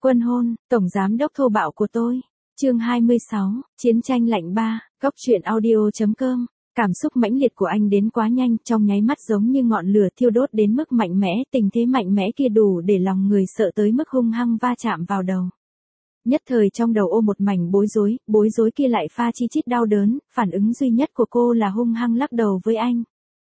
Quân hôn, tổng giám đốc thô bạo của tôi. Chương 26, Chiến tranh lạnh 3, Góc truyện audio.com. Cảm xúc mãnh liệt của anh đến quá nhanh, trong nháy mắt giống như ngọn lửa thiêu đốt đến mức mạnh mẽ, tình thế mạnh mẽ kia đủ để lòng người sợ tới mức hung hăng va chạm vào đầu. Nhất thời trong đầu một mảnh bối rối kia lại pha chi chít đau đớn, phản ứng duy nhất của cô là hung hăng lắc đầu với anh.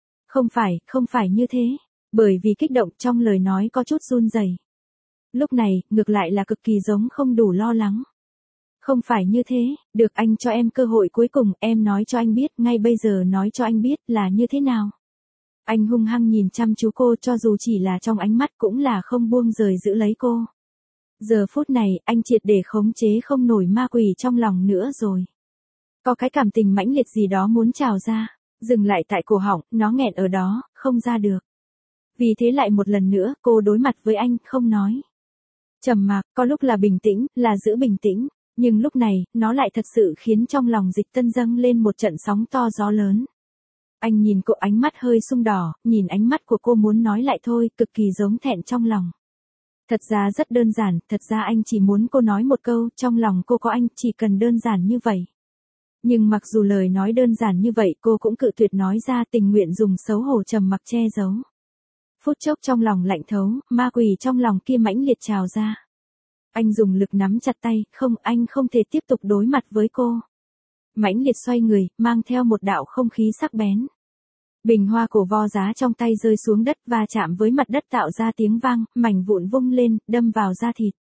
Không phải như thế, bởi vì kích động trong lời nói có chút run rẩy. Lúc này, ngược lại là cực kỳ giống không đủ lo lắng. Không phải như thế, được anh cho em cơ hội cuối cùng, em nói cho anh biết, ngay bây giờ nói cho anh biết là như thế nào. Anh hung hăng nhìn chăm chú cô cho dù chỉ là trong ánh mắt cũng là không buông rời giữ lấy cô. Giờ phút này, anh triệt để khống chế không nổi ma quỷ trong lòng nữa rồi. Có cái cảm tình mãnh liệt gì đó muốn trào ra, dừng lại tại cổ họng, nó nghẹn ở đó, không ra được. Vì thế lại một lần nữa, cô đối mặt với anh, không nói. Trầm mặc, có lúc là bình tĩnh, là giữ bình tĩnh, nhưng lúc này, nó lại thật sự khiến trong lòng Dịch Tân dâng lên một trận sóng to gió lớn. Anh nhìn cô ánh mắt hơi sung đỏ, nhìn ánh mắt của cô muốn nói lại thôi, cực kỳ giống thẹn trong lòng. Thật ra rất đơn giản, thật ra anh chỉ muốn cô nói một câu, trong lòng cô có anh, chỉ cần đơn giản như vậy. Nhưng mặc dù lời nói đơn giản như vậy cô cũng cự tuyệt nói ra, tình nguyện dùng xấu hổ trầm mặc che giấu. Phút chốc trong lòng lạnh thấu, ma quỷ trong lòng kia mãnh liệt trào ra. Anh dùng lực nắm chặt tay, không, anh không thể tiếp tục đối mặt với cô. Mãnh liệt xoay người, mang theo một đạo không khí sắc bén. Bình hoa cổ vo giá trong tay rơi xuống đất và chạm với mặt đất tạo ra tiếng vang, mảnh vụn vung lên, đâm vào da thịt.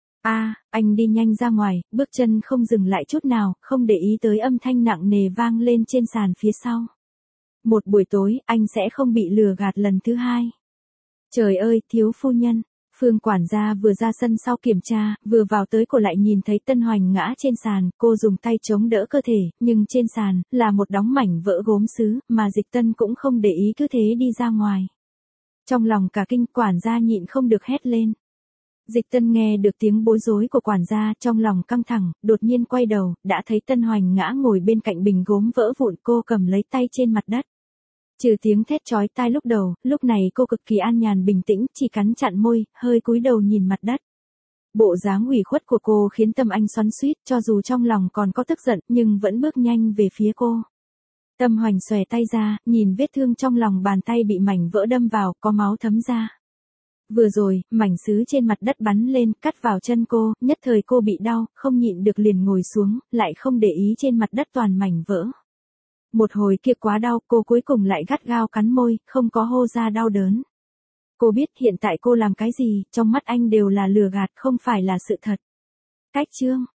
Anh đi nhanh ra ngoài, bước chân không dừng lại chút nào, không để ý tới âm thanh nặng nề vang lên trên sàn phía sau. Một buổi tối, anh sẽ không bị lừa gạt lần thứ hai. Trời ơi, thiếu phu nhân. Phương quản gia vừa ra sân sau kiểm tra, vừa vào tới cô lại nhìn thấy Tân Hoành ngã trên sàn, cô dùng tay chống đỡ cơ thể, nhưng trên sàn, là một đống mảnh vỡ gốm sứ, mà Dịch Tân cũng không để ý cứ thế đi ra ngoài. Trong lòng cả kinh, quản gia nhịn không được hét lên. Dịch Tân nghe được tiếng bối rối của quản gia, trong lòng căng thẳng, đột nhiên quay đầu, đã thấy Tân Hoành ngã ngồi bên cạnh bình gốm vỡ vụn, cô cầm lấy tay trên mặt đất. Trừ tiếng thét chói tai lúc đầu, lúc này cô cực kỳ an nhàn bình tĩnh, chỉ cắn chặn môi, hơi cúi đầu nhìn mặt đất. Bộ dáng ủy khuất của cô khiến tâm anh xoắn xuýt, cho dù trong lòng còn có tức giận, nhưng vẫn bước nhanh về phía cô. Tâm Hoành xòe tay ra, nhìn vết thương trong lòng bàn tay bị mảnh vỡ đâm vào, có máu thấm ra. Vừa rồi, mảnh sứ trên mặt đất bắn lên, cắt vào chân cô, nhất thời cô bị đau, không nhịn được liền ngồi xuống, lại không để ý trên mặt đất toàn mảnh vỡ. Một hồi kia quá đau, cô cuối cùng lại gắt gao cắn môi, không có hô ra đau đớn. Cô biết hiện tại cô làm cái gì, trong mắt anh đều là lừa gạt, không phải là sự thật. Cách chương.